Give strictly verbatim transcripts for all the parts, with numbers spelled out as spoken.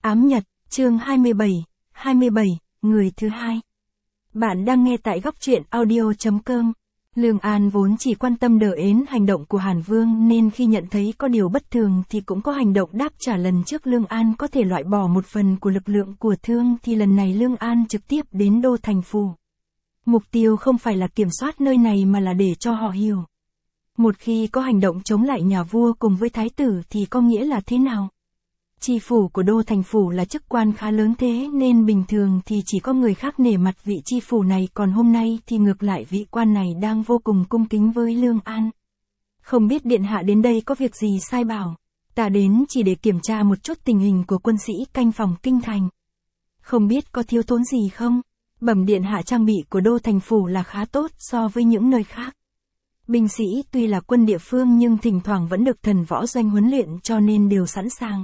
Ám Nhật, chương hai mươi bảy, hai mươi bảy, người thứ hai. Bạn đang nghe tại góc truyện audio chấm com. Lương An vốn chỉ quan tâm đờ ến hành động của Hàn Vương nên khi nhận thấy có điều bất thường thì cũng có hành động đáp trả. Lần trước Lương An có thể loại bỏ một phần của lực lượng của Thương thì lần này Lương An trực tiếp đến Đô Thành Phủ. Mục tiêu không phải là kiểm soát nơi này mà là để cho họ hiểu. Một khi có hành động chống lại nhà vua cùng với thái tử thì có nghĩa là thế nào? Tri phủ của Đô Thành Phủ là chức quan khá lớn thế nên bình thường thì chỉ có người khác nể mặt vị tri phủ này, còn hôm nay thì ngược lại vị quan này đang vô cùng cung kính với Lương An. Không biết điện hạ đến đây có việc gì sai bảo, ta đến chỉ để kiểm tra một chút tình hình của quân sĩ canh phòng kinh thành. Không biết có thiếu thốn gì không? Bẩm điện hạ, trang bị của Đô Thành Phủ là khá tốt so với những nơi khác. Binh sĩ tuy là quân địa phương nhưng thỉnh thoảng vẫn được thần võ doanh huấn luyện cho nên đều sẵn sàng.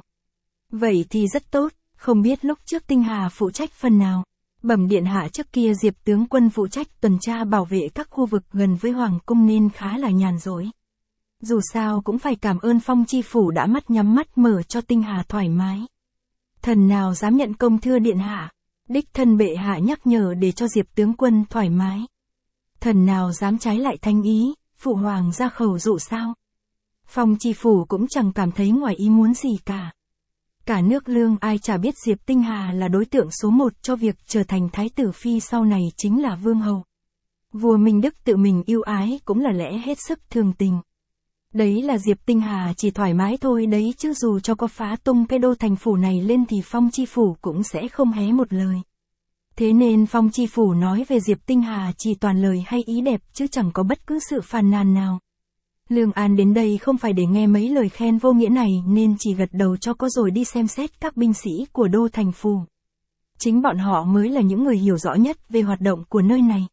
Vậy thì rất tốt, không biết lúc trước Tinh Hà phụ trách phần nào? Bẩm điện hạ, trước kia Diệp tướng quân phụ trách tuần tra bảo vệ các khu vực gần với Hoàng cung nên khá là nhàn rỗi. Dù sao cũng phải cảm ơn Phong tri phủ đã mắt nhắm mắt mở cho Tinh Hà thoải mái. Thần nào dám nhận công thưa điện hạ, đích thân bệ hạ nhắc nhở để cho Diệp tướng quân thoải mái. Thần nào dám trái lại thanh ý, phụ hoàng ra khẩu dụ sao? Phong tri phủ cũng chẳng cảm thấy ngoài ý muốn gì cả. Cả nước Lương ai chả biết Diệp Tinh Hà là đối tượng số một cho việc trở thành thái tử phi sau này chính là vương hầu. Vua Minh Đức tự mình yêu ái cũng là lẽ hết sức thường tình. Đấy là Diệp Tinh Hà chỉ thoải mái thôi đấy, chứ dù cho có phá tung cái Đô Thành Phủ này lên thì Phong tri phủ cũng sẽ không hé một lời. Thế nên Phong tri phủ nói về Diệp Tinh Hà chỉ toàn lời hay ý đẹp chứ chẳng có bất cứ sự phàn nàn nào. Lương An đến đây không phải để nghe mấy lời khen vô nghĩa này nên chỉ gật đầu cho có rồi đi xem xét các binh sĩ của Đô Thành Phủ. Chính bọn họ mới là những người hiểu rõ nhất về hoạt động của nơi này.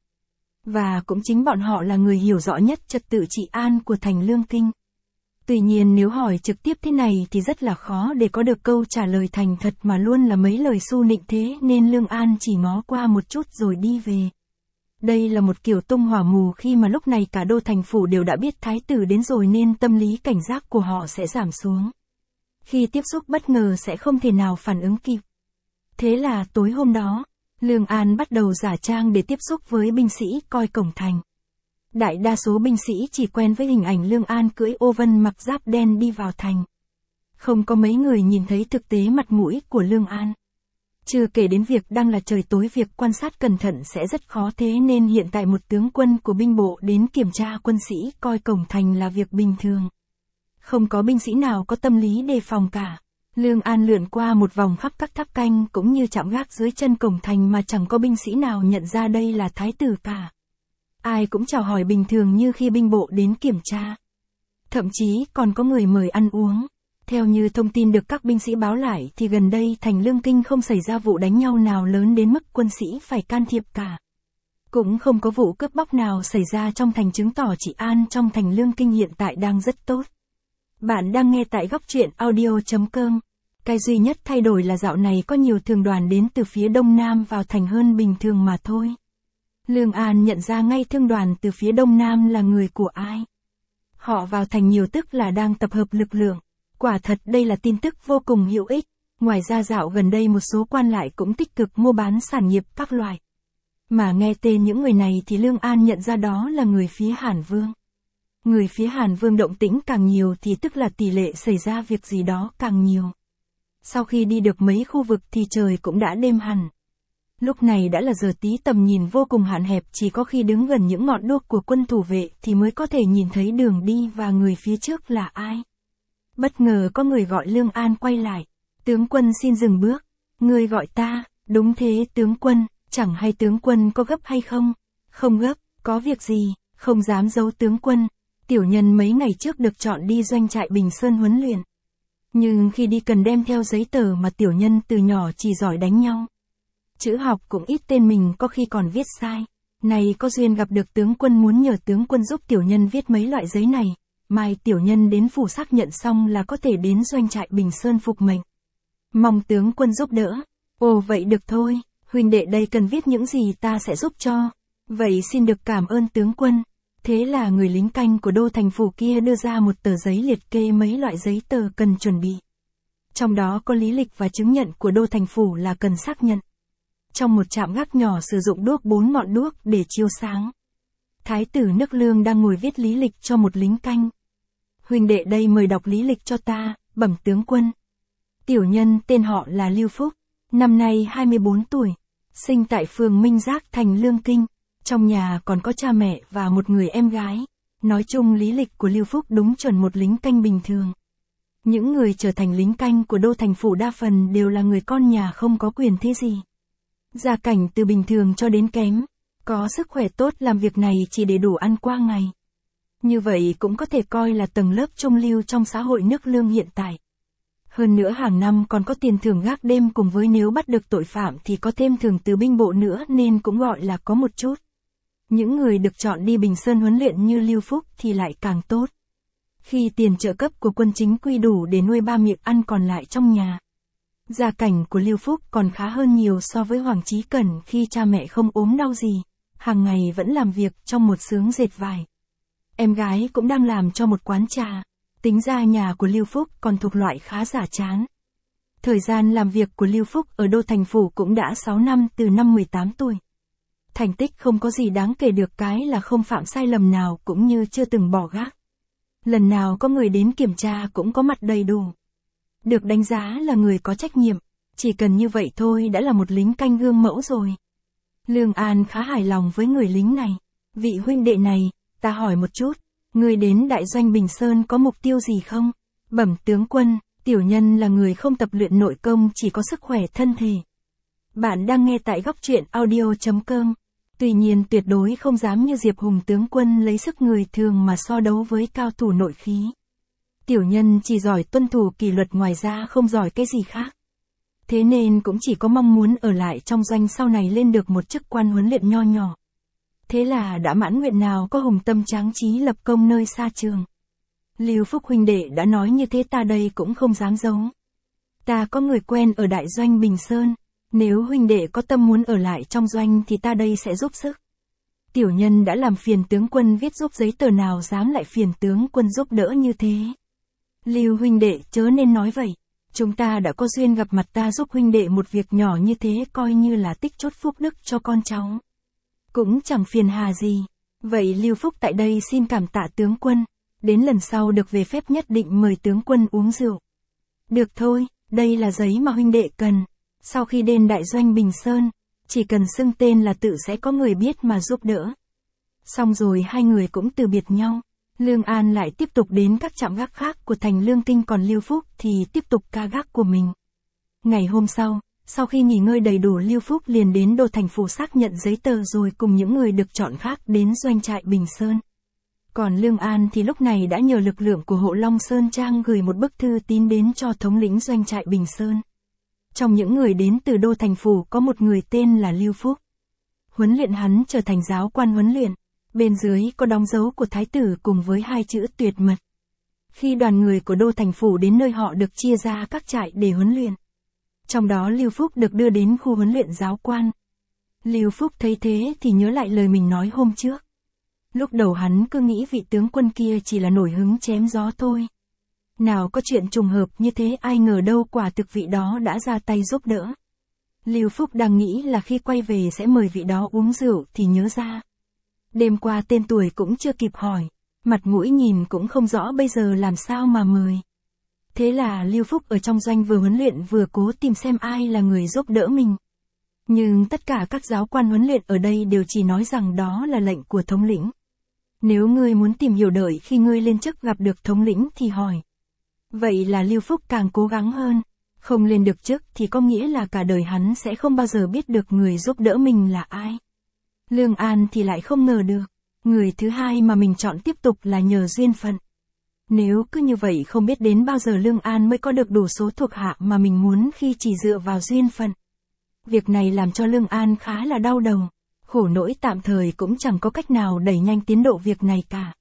Và cũng chính bọn họ là người hiểu rõ nhất trật tự trị an của thành Lương Kinh. Tuy nhiên nếu hỏi trực tiếp thế này thì rất là khó để có được câu trả lời thành thật, mà luôn là mấy lời su nịnh thế nên Lương An chỉ ngó qua một chút rồi đi về. Đây là một kiểu tung hỏa mù khi mà lúc này cả Đô Thành Phủ đều đã biết thái tử đến rồi nên tâm lý cảnh giác của họ sẽ giảm xuống. Khi tiếp xúc bất ngờ sẽ không thể nào phản ứng kịp. Thế là tối hôm đó, Lương An bắt đầu giả trang để tiếp xúc với binh sĩ coi cổng thành. Đại đa số binh sĩ chỉ quen với hình ảnh Lương An cưỡi ô vân mặc giáp đen đi vào thành. Không có mấy người nhìn thấy thực tế mặt mũi của Lương An. Chưa kể đến việc đang là trời tối, việc quan sát cẩn thận sẽ rất khó, thế nên hiện tại một tướng quân của binh bộ đến kiểm tra quân sĩ coi cổng thành là việc bình thường. Không có binh sĩ nào có tâm lý đề phòng cả. Lương An lượn qua một vòng khắp các tháp canh cũng như chạm gác dưới chân cổng thành mà chẳng có binh sĩ nào nhận ra đây là thái tử cả. Ai cũng chào hỏi bình thường như khi binh bộ đến kiểm tra. Thậm chí còn có người mời ăn uống. Theo như thông tin được các binh sĩ báo lại thì gần đây thành Lương Kinh không xảy ra vụ đánh nhau nào lớn đến mức quân sĩ phải can thiệp cả. Cũng không có vụ cướp bóc nào xảy ra trong thành, chứng tỏ trị an trong thành Lương Kinh hiện tại đang rất tốt. Bạn đang nghe tại góc truyện audio chấm com. Cái duy nhất thay đổi là dạo này có nhiều thương đoàn đến từ phía đông nam vào thành hơn bình thường mà thôi. Lương An nhận ra ngay thương đoàn từ phía đông nam là người của ai. Họ vào thành nhiều tức là đang tập hợp lực lượng. Quả thật đây là tin tức vô cùng hữu ích. Ngoài ra dạo gần đây một số quan lại cũng tích cực mua bán sản nghiệp các loại. Mà nghe tên những người này thì Lương An nhận ra đó là người phía Hàn Vương. Người phía Hàn Vương động tĩnh càng nhiều thì tức là tỷ lệ xảy ra việc gì đó càng nhiều. Sau khi đi được mấy khu vực thì trời cũng đã đêm hẳn. Lúc này đã là giờ tí, tầm nhìn vô cùng hạn hẹp, chỉ có khi đứng gần những ngọn đuốc của quân thủ vệ thì mới có thể nhìn thấy đường đi và người phía trước là ai. Bất ngờ có người gọi Lương An quay lại. Tướng quân xin dừng bước. Người gọi ta? Đúng thế tướng quân, chẳng hay tướng quân có gấp hay không? Không gấp, có việc gì? Không dám giấu tướng quân. Tiểu nhân mấy ngày trước được chọn đi doanh trại Bình Sơn huấn luyện. Nhưng khi đi cần đem theo giấy tờ mà tiểu nhân từ nhỏ chỉ giỏi đánh nhau. Chữ học cũng ít, tên mình có khi còn viết sai. Này có duyên gặp được tướng quân, muốn nhờ tướng quân giúp tiểu nhân viết mấy loại giấy này. Mai tiểu nhân đến phủ xác nhận xong là có thể đến doanh trại Bình Sơn phục mệnh. Mong tướng quân giúp đỡ. Ồ vậy được thôi, huynh đệ đây cần viết những gì ta sẽ giúp cho. Vậy xin được cảm ơn tướng quân. Thế là người lính canh của Đô Thành Phủ kia đưa ra một tờ giấy liệt kê mấy loại giấy tờ cần chuẩn bị. Trong đó có lý lịch và chứng nhận của đô thành phủ là cần xác nhận. Trong một trạm gác nhỏ sử dụng đuốc bốn ngọn đuốc để chiếu sáng. Thái tử nước Lương đang ngồi viết lý lịch cho một lính canh. Huynh đệ đây mời đọc lý lịch cho ta, bẩm tướng quân. Tiểu nhân tên họ là Lưu Phúc, năm nay hai mươi bốn tuổi, sinh tại phường Minh Giác thành Lương Kinh, trong nhà còn có cha mẹ và một người em gái. Nói chung lý lịch của Lưu Phúc đúng chuẩn một lính canh bình thường. Những người trở thành lính canh của đô thành phủ đa phần đều là người con nhà không có quyền thế gì. Gia cảnh từ bình thường cho đến kém, có sức khỏe tốt làm việc này chỉ để đủ ăn qua ngày. Như vậy cũng có thể coi là tầng lớp trung lưu trong xã hội nước Lương hiện tại. Hơn nữa hàng năm còn có tiền thưởng gác đêm cùng với nếu bắt được tội phạm thì có thêm thưởng từ binh bộ nữa nên cũng gọi là có một chút. Những người được chọn đi Bình Sơn huấn luyện như Lưu Phúc thì lại càng tốt. Khi tiền trợ cấp của quân chính quy đủ để nuôi ba miệng ăn còn lại trong nhà. Gia cảnh của Lưu Phúc còn khá hơn nhiều so với Hoàng Chí Cẩn khi cha mẹ không ốm đau gì, hàng ngày vẫn làm việc trong một xưởng dệt vải. Em gái cũng đang làm cho một quán trà, tính ra nhà của Lưu Phúc còn thuộc loại khá giả chán. Thời gian làm việc của Lưu Phúc ở đô thành phủ cũng đã sáu năm từ năm mười tám tuổi. Thành tích không có gì đáng kể được cái là không phạm sai lầm nào cũng như chưa từng bỏ gác. Lần nào có người đến kiểm tra cũng có mặt đầy đủ. Được đánh giá là người có trách nhiệm, chỉ cần như vậy thôi đã là một lính canh gương mẫu rồi. Lương An khá hài lòng với người lính này. Vị huynh đệ này, ta hỏi một chút, người đến đại doanh Bình Sơn có mục tiêu gì không? Bẩm tướng quân, tiểu nhân là người không tập luyện nội công chỉ có sức khỏe thân thể. Bạn đang nghe tại góc truyện audio chấm com. Tuy nhiên tuyệt đối không dám như Diệp Hùng tướng quân lấy sức người thường mà so đấu với cao thủ nội khí. Tiểu nhân chỉ giỏi tuân thủ kỷ luật ngoài ra không giỏi cái gì khác. Thế nên cũng chỉ có mong muốn ở lại trong doanh sau này lên được một chức quan huấn luyện nho nhỏ. Thế là đã mãn nguyện nào có hùng tâm tráng trí lập công nơi xa trường. Lưu Phúc huynh đệ đã nói như thế ta đây cũng không dám giấu. Ta có người quen ở đại doanh Bình Sơn. Nếu huynh đệ có tâm muốn ở lại trong doanh thì ta đây sẽ giúp sức. Tiểu nhân đã làm phiền tướng quân viết giúp giấy tờ nào dám lại phiền tướng quân giúp đỡ như thế. Lưu huynh đệ chớ nên nói vậy. Chúng ta đã có duyên gặp mặt ta giúp huynh đệ một việc nhỏ như thế coi như là tích chốt phúc đức cho con cháu. Cũng chẳng phiền hà gì. Vậy Lưu Phúc tại đây xin cảm tạ tướng quân. Đến lần sau được về phép nhất định mời tướng quân uống rượu. Được thôi, đây là giấy mà huynh đệ cần. Sau khi đến đại doanh Bình Sơn, chỉ cần xưng tên là tự sẽ có người biết mà giúp đỡ. Xong rồi hai người cũng từ biệt nhau. Lương An lại tiếp tục đến các trạm gác khác của thành Lương Kinh còn Lưu Phúc thì tiếp tục ca gác của mình. Ngày hôm sau, sau khi nghỉ ngơi đầy đủ Lưu Phúc liền đến đô thành phủ xác nhận giấy tờ rồi cùng những người được chọn khác đến doanh trại Bình Sơn. Còn Lương An thì lúc này đã nhờ lực lượng của Hộ Long Sơn Trang gửi một bức thư tín đến cho thống lĩnh doanh trại Bình Sơn. Trong những người đến từ đô thành phủ có một người tên là Lưu Phúc. Huấn luyện hắn trở thành giáo quan huấn luyện. Bên dưới có đóng dấu của thái tử cùng với hai chữ tuyệt mật. Khi đoàn người của đô thành phủ đến nơi họ được chia ra các trại để huấn luyện. Trong đó Lưu Phúc được đưa đến khu huấn luyện giáo quan. Lưu Phúc thấy thế thì nhớ lại lời mình nói hôm trước. Lúc đầu hắn cứ nghĩ vị tướng quân kia chỉ là nổi hứng chém gió thôi. Nào có chuyện trùng hợp như thế ai ngờ đâu quả thực vị đó đã ra tay giúp đỡ. Lưu Phúc đang nghĩ là khi quay về sẽ mời vị đó uống rượu thì nhớ ra. Đêm qua tên tuổi cũng chưa kịp hỏi, mặt mũi nhìn cũng không rõ bây giờ làm sao mà mời. Thế là Lưu Phúc ở trong doanh vừa huấn luyện vừa cố tìm xem ai là người giúp đỡ mình. Nhưng tất cả các giáo quan huấn luyện ở đây đều chỉ nói rằng đó là lệnh của thống lĩnh. Nếu ngươi muốn tìm hiểu đợi khi ngươi lên chức gặp được thống lĩnh thì hỏi. Vậy là Lưu Phúc càng cố gắng hơn. Không lên được chức thì có nghĩa là cả đời hắn sẽ không bao giờ biết được người giúp đỡ mình là ai. Lương An thì lại không ngờ được. Người thứ hai mà mình chọn tiếp tục là nhờ duyên phận. Nếu cứ như vậy không biết đến bao giờ Lương An mới có được đủ số thuộc hạ mà mình muốn khi chỉ dựa vào duyên phận. Việc này làm cho Lương An khá là đau đầu. Khổ nỗi tạm thời cũng chẳng có cách nào đẩy nhanh tiến độ việc này cả.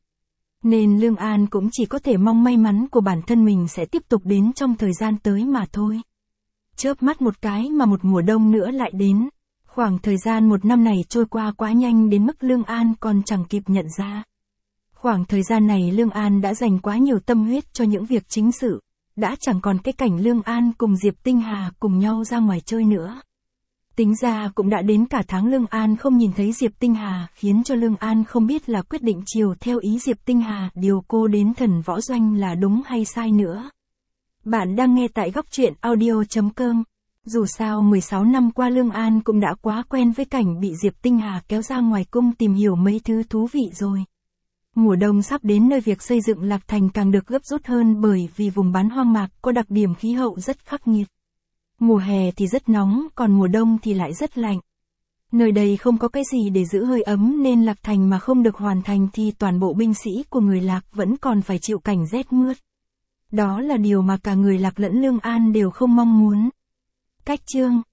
Nên Lương An cũng chỉ có thể mong may mắn của bản thân mình sẽ tiếp tục đến trong thời gian tới mà thôi. Chớp mắt một cái mà một mùa đông nữa lại đến. Khoảng thời gian một năm này trôi qua quá nhanh đến mức Lương An còn chẳng kịp nhận ra. Khoảng thời gian này Lương An đã dành quá nhiều tâm huyết cho những việc chính sự, đã chẳng còn cái cảnh Lương An cùng Diệp Tinh Hà cùng nhau ra ngoài chơi nữa. Tính ra cũng đã đến cả tháng Lương An không nhìn thấy Diệp Tinh Hà, khiến cho Lương An không biết là quyết định chiều theo ý Diệp Tinh Hà điều cô đến Thần Võ Doanh là đúng hay sai nữa. Bạn đang nghe tại góc truyện audio chấm com. Dù sao mười sáu năm qua Lương An cũng đã quá quen với cảnh bị Diệp Tinh Hà kéo ra ngoài cung tìm hiểu mấy thứ thú vị rồi. Mùa đông sắp đến nơi việc xây dựng Lạc Thành càng được gấp rút hơn bởi vì vùng bán hoang mạc có đặc điểm khí hậu rất khắc nghiệt. Mùa hè thì rất nóng, còn mùa đông thì lại rất lạnh. Nơi đây không có cái gì để giữ hơi ấm nên Lạc Thành mà không được hoàn thành thì toàn bộ binh sĩ của người Lạc vẫn còn phải chịu cảnh rét mướt. Đó là điều mà cả người Lạc lẫn Lương An đều không mong muốn. Cách chương